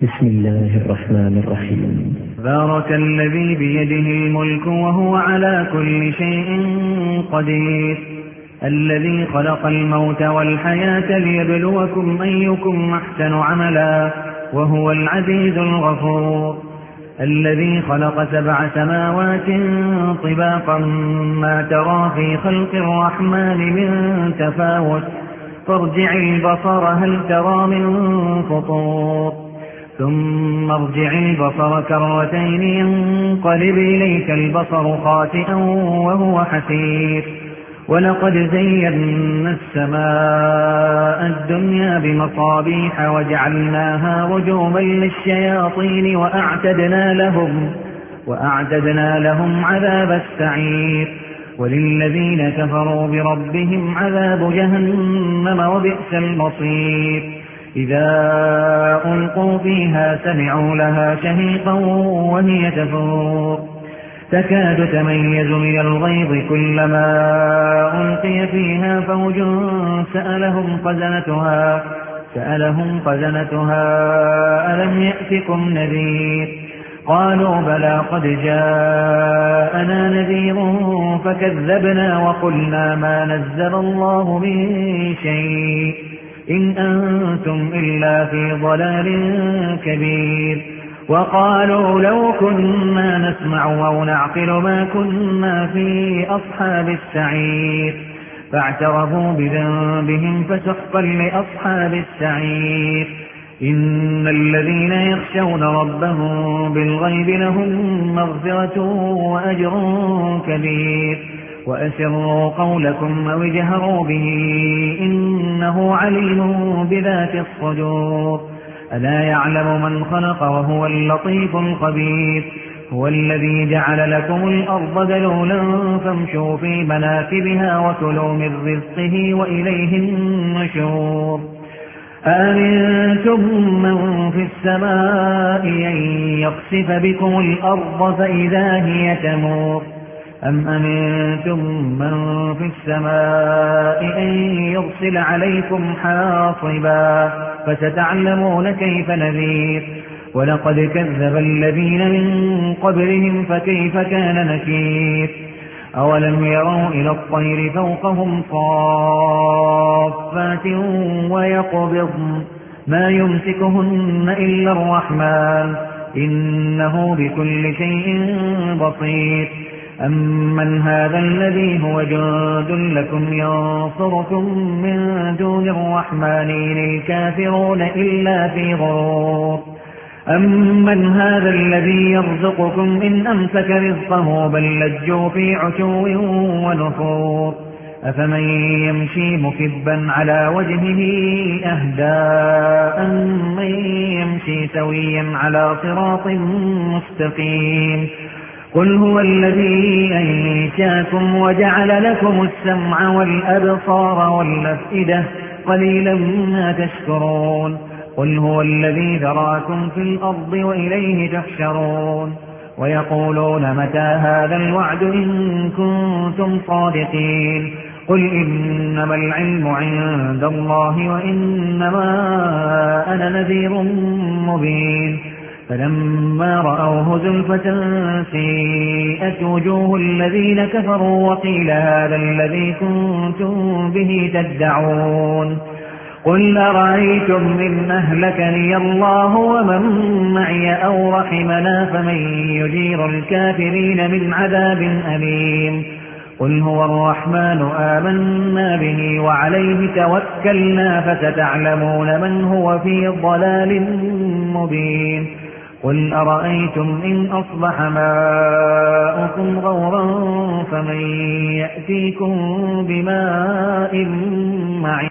بسم الله الرحمن الرحيم. بارك الذي بيده الملك وهو على كل شيء قدير، الذي خلق الموت والحياة ليبلوكم أيكم أحسن عملا وهو العزيز الغفور، الذي خلق 7 سماوات طباقا ما ترى في خلق الرحمن من تفاوت، فارجع البصر هل ترى من فطور، ثم ارجع البصر كرتين ينقلب إليك البصر خاسئا وهو حسير، ولقد زينا السماء الدنيا بمصابيح وجعلناها رجوما للشياطين وأعتدنا لهم عذاب السعير، وللذين كفروا بربهم عذاب جهنم وبئس المصير، إذا ألقوا فيها سمعوا لها شهيقا وهي تفور، تكاد تميز من الغيظ كلما ألقي فيها فوج سألهم خزنتها ألم يأتكم نذير، قالوا بلى قد جاءنا نذير فكذبنا وقلنا ما نزل الله من شيء إن أنتم إلا في ضلال كبير، وقالوا لو كنا نسمع أو نعقل ما كنا في أصحاب السعير، فاعترفوا بذنبهم فسحقا لأصحاب السعير، إن الذين يخشون ربهم بالغيب لهم مغفرة وأجر كبير، وأسروا قولكم أو اجهروا به إنه عليم بذات الصدور، ألا يعلم من خلق وهو اللطيف الخبير، هو الذي جعل لكم الأرض ذلولا فامشوا في مناكبها وكلوا من رزقه وإليه النشور، أأمنتم من في السماء أن يخسف بكم الأرض فإذا هي تمور، أم أمنتم من في السماء أن يرسل عليكم حاصبا فستعلمون كيف نذير، ولقد كذب الذين من قبلهم فكيف كان نكير، أولم يروا إلى الطير فوقهم صافات ويقبضن ما يمسكهن إلا الرحمن إنه بكل شيء بصير، أمن هذا الذي هو جند لكم ينصركم من دون الرحمن إن الكافرون إلا في غرور، أمن هذا الذي يرزقكم إن أمسك رزقه بل لجوا في عتو ونفور، أفمن يمشي مكبا على وجهه أهدى أمن يمشي سويا على صراط مستقيم، قل هو الذي أنشاكم وجعل لكم السمع والأبصار والأفئدة قليلا ما تشكرون، قل هو الذي ذراكم في الأرض وإليه تحشرون، ويقولون متى هذا الوعد إن كنتم صادقين، قل إنما العلم عند الله وإنما أنا نذير مبين، فلما رأوه زلفة سيئت وجوه الذين كفروا وقيل هذا الذي كنتم به تدعون، قل أرأيتم إن أهلكني الله ومن معي أو رحمنا فمن يجير الكافرين من عذاب أليم، قل هو الرحمن آمنا به وعليه توكلنا فستعلمون من هو في ضلال مبين، قل أرأيتم إن أصبح ماؤكم غورا فمن يأتيكم بماء معين.